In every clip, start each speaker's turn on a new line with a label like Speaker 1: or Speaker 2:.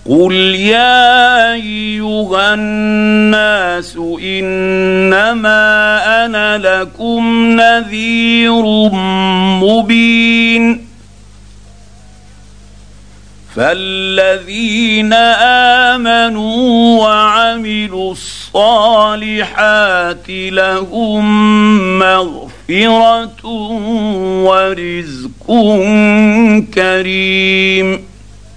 Speaker 1: قل يا أيها الناس إنما أنا لكم نذير مبين فالذين آمنوا وعملوا الصالحات لهم مغفرة ورزق كريم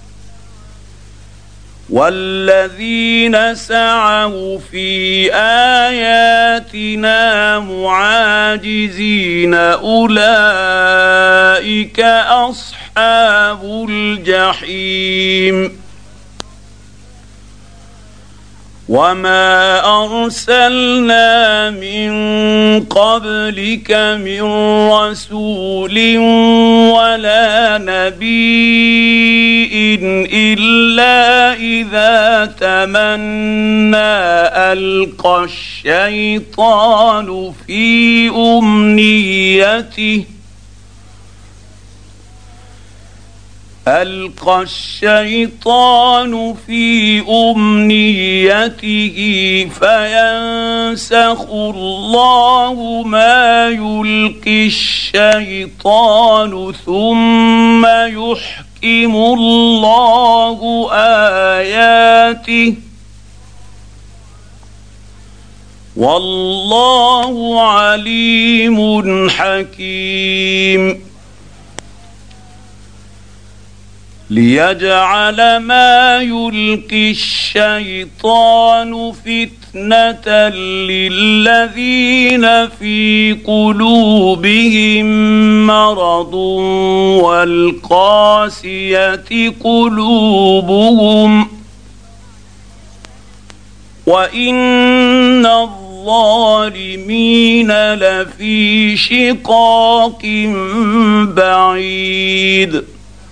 Speaker 1: والذين سعوا في آياتنا معاجزين أولئك أصحاب الجحيم وما أرسلنا من قبلك من رسول ولا نبي إلا إذا تمنى ألقى الشيطان في أمنيته فينسخ الله ما يلقي الشيطان ثم يحكم الله آياته والله عليم حكيم ليجعل ما يلقي الشيطان فتنة للذين في قلوبهم مرض والقاسية قلوبهم وإن الظالمين لفي شقاق بعيد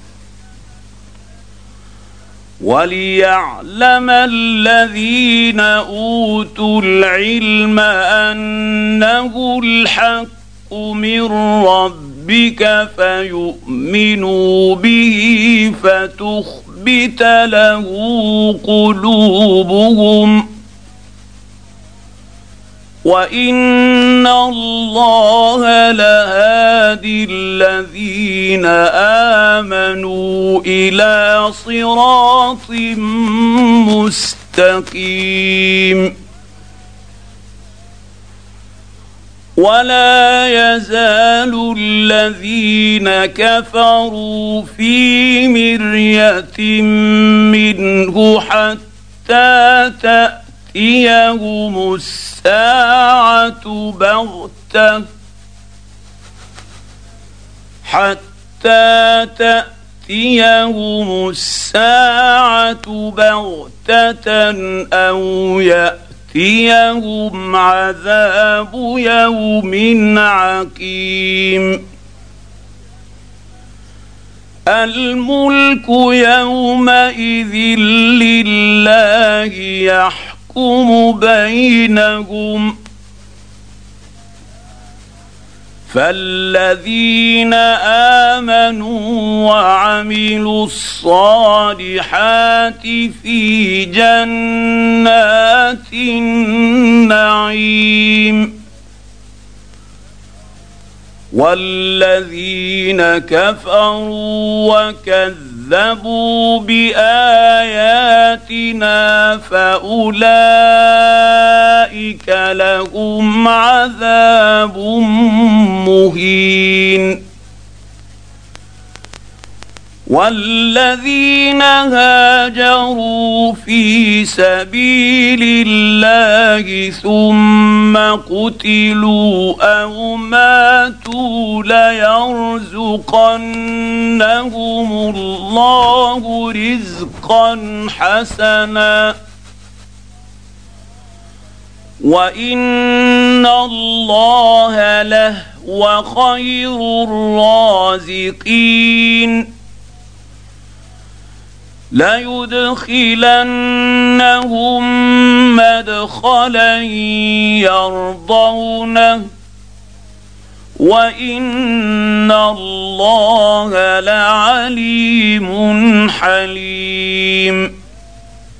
Speaker 1: وليعلم الذين أوتوا العلم أنه الحق من ربك فيؤمنوا به فتخبت له قلوبهم وإن الله لهادي الذين آمنوا إلى صراط مستقيم ولا يزال الذين كفروا في مرية منه حتى تأتيهم الساعة بغتة أو يأتيهم عذاب يوم عقيم الملك يومئذ لله يحكم بينهم فالذين آمنوا وعملوا الصالحات في جنات النعيم والذين كفروا وكذبوا بآياتنا فأولئك لهم عذاب مهين والذين هاجروا في سبيل الله ثم قتلوا أو ماتوا ليرزقنهم الله رزقا حسنا وإن الله لهو خير الرازقين ليدخلنهم مدخلا يرضونه وإن الله لعليم حليم